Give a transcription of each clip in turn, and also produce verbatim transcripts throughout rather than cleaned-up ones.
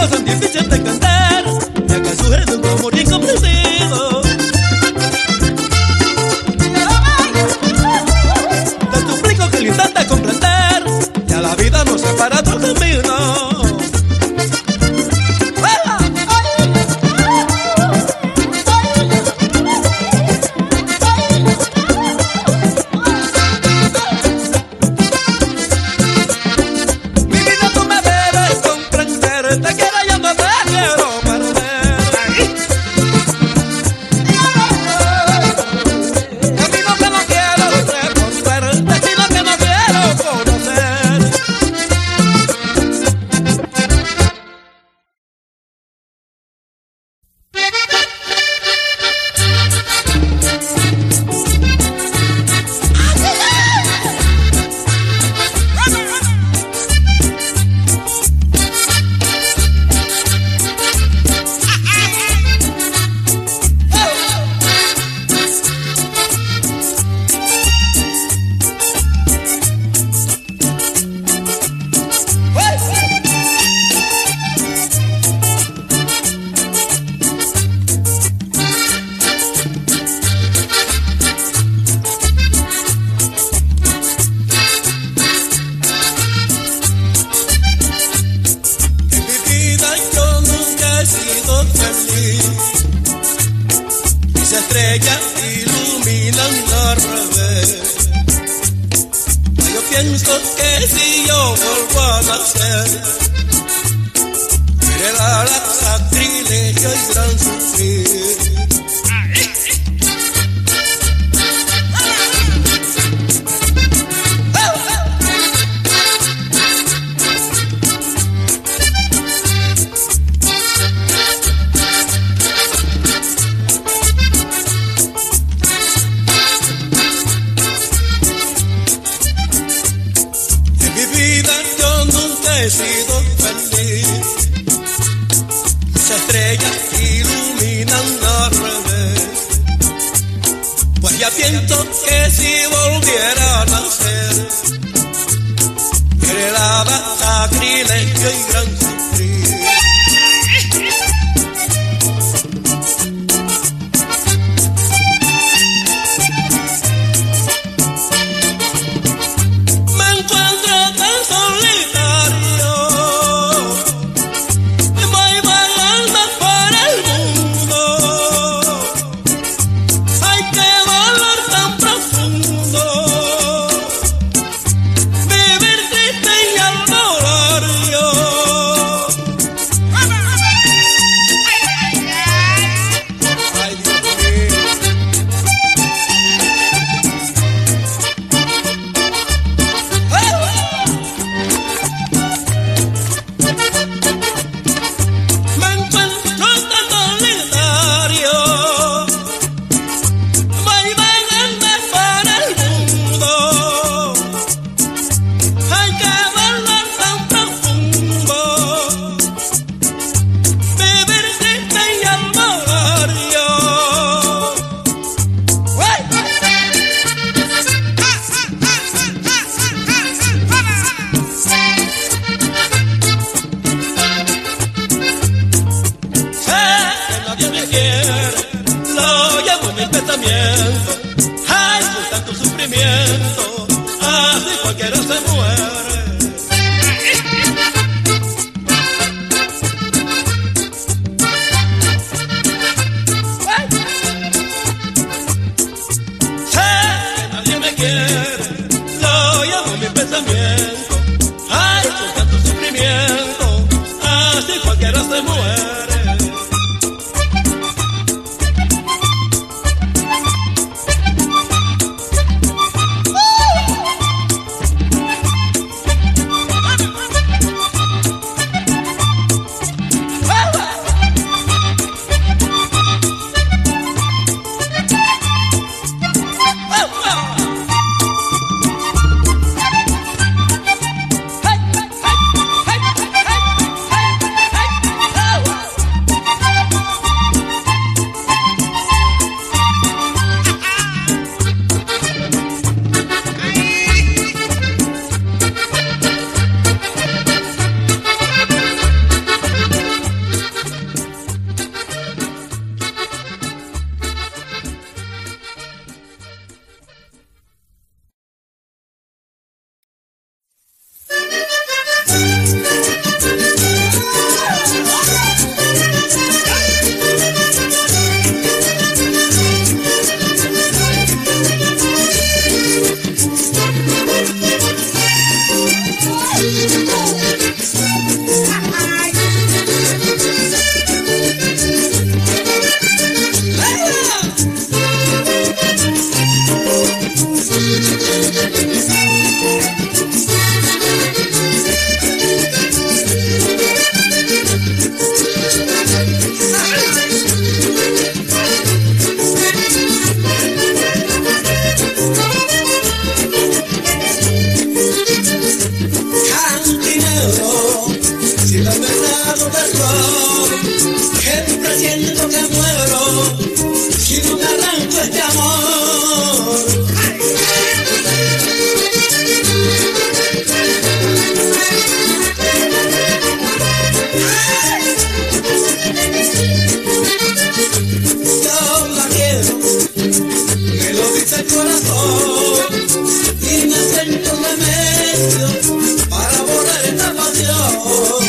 ritmo tan difícil de cantar, me acá surge un amor incomprendido. Te suplico que lo intentes comprender, ya la vida nos separa otro camino. Te quiero, yo no te quiero perder. Camino que no quiero recorrer, destino que no quiero conocer. Mis estrellas iluminan al revés. Yo pienso que si yo vuelvo a nacer, heredará sacrilegio y gran sufrir. Yo nunca he sido feliz. Mis estrellas iluminan al revés. Pues ya pienso que si volviera a nacer, heredaba sacrilegio y gran sufrir. Ay, con tanto sufrimiento, así cualquiera se muere. Sé que nadie me quiere, lo llamo mi pensamiento. Ay, con tanto sufrimiento, así cualquiera se muere. del sol, que presiento que muero si no te arranco este amor. Yo la quiero, me lo dice el corazón, y me siento remedio para borrar esta pasión.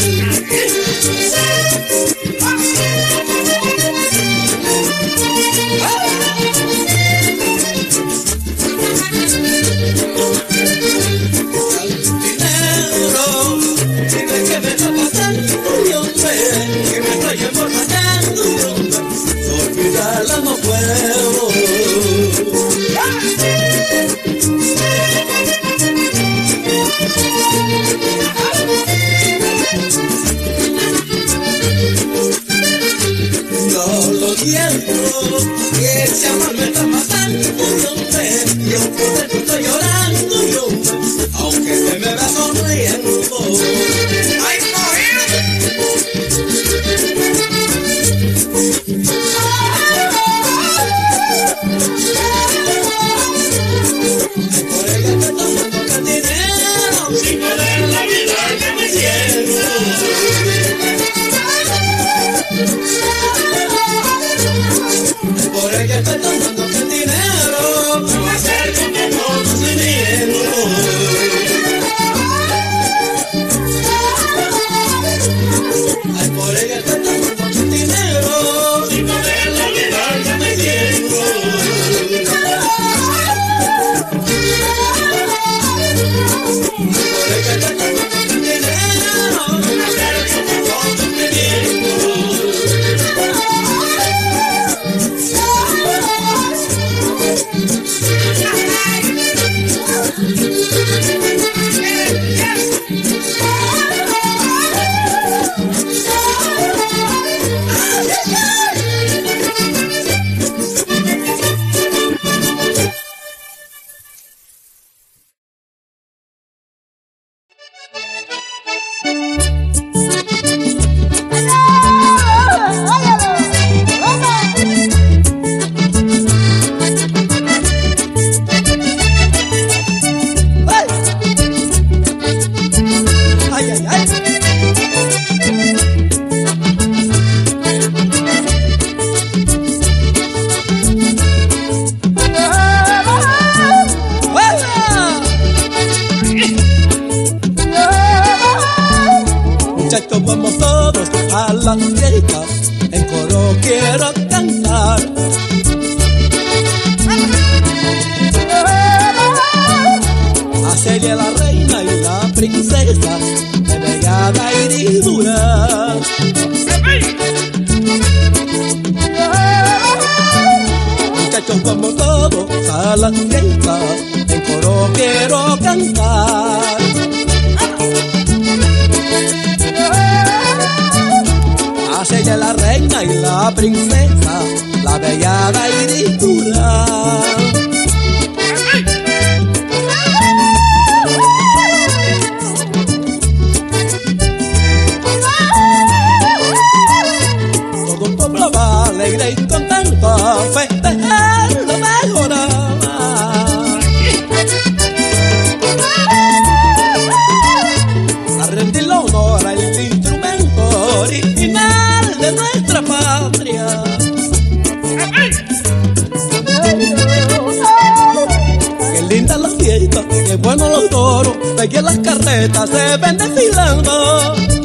Que ese amor me está matando, yo sé, yo por dentro estoy llorando, yo, aunque se me va sonriendo. ¡Ay, por ella te tomo poca dinero, sin poder la vida que me siento. Por ella estoy tomando el dinero, me acerco que no se niego. Ay, por ella estoy tomando el dinero, sin poder olvidar que me siento. Por ella estoy tomando el dinero, me acerco que no me niego. Muchachos, vamos todos a la fiesta, en coro quiero cantar. A Celia la reina y la princesa, de bella heridura. Muchachos, vamos todos a la fiesta, en coro quiero cantar. A Celia la reina y la princesa, la bella heridura. Todo un pueblo va alegre y contento a festejar lo mejor. A rendirle honor al instrumento original de nuestra patria. Qué linda la fiesta, qué buenos los toros, veía las carretas se ven desfilando.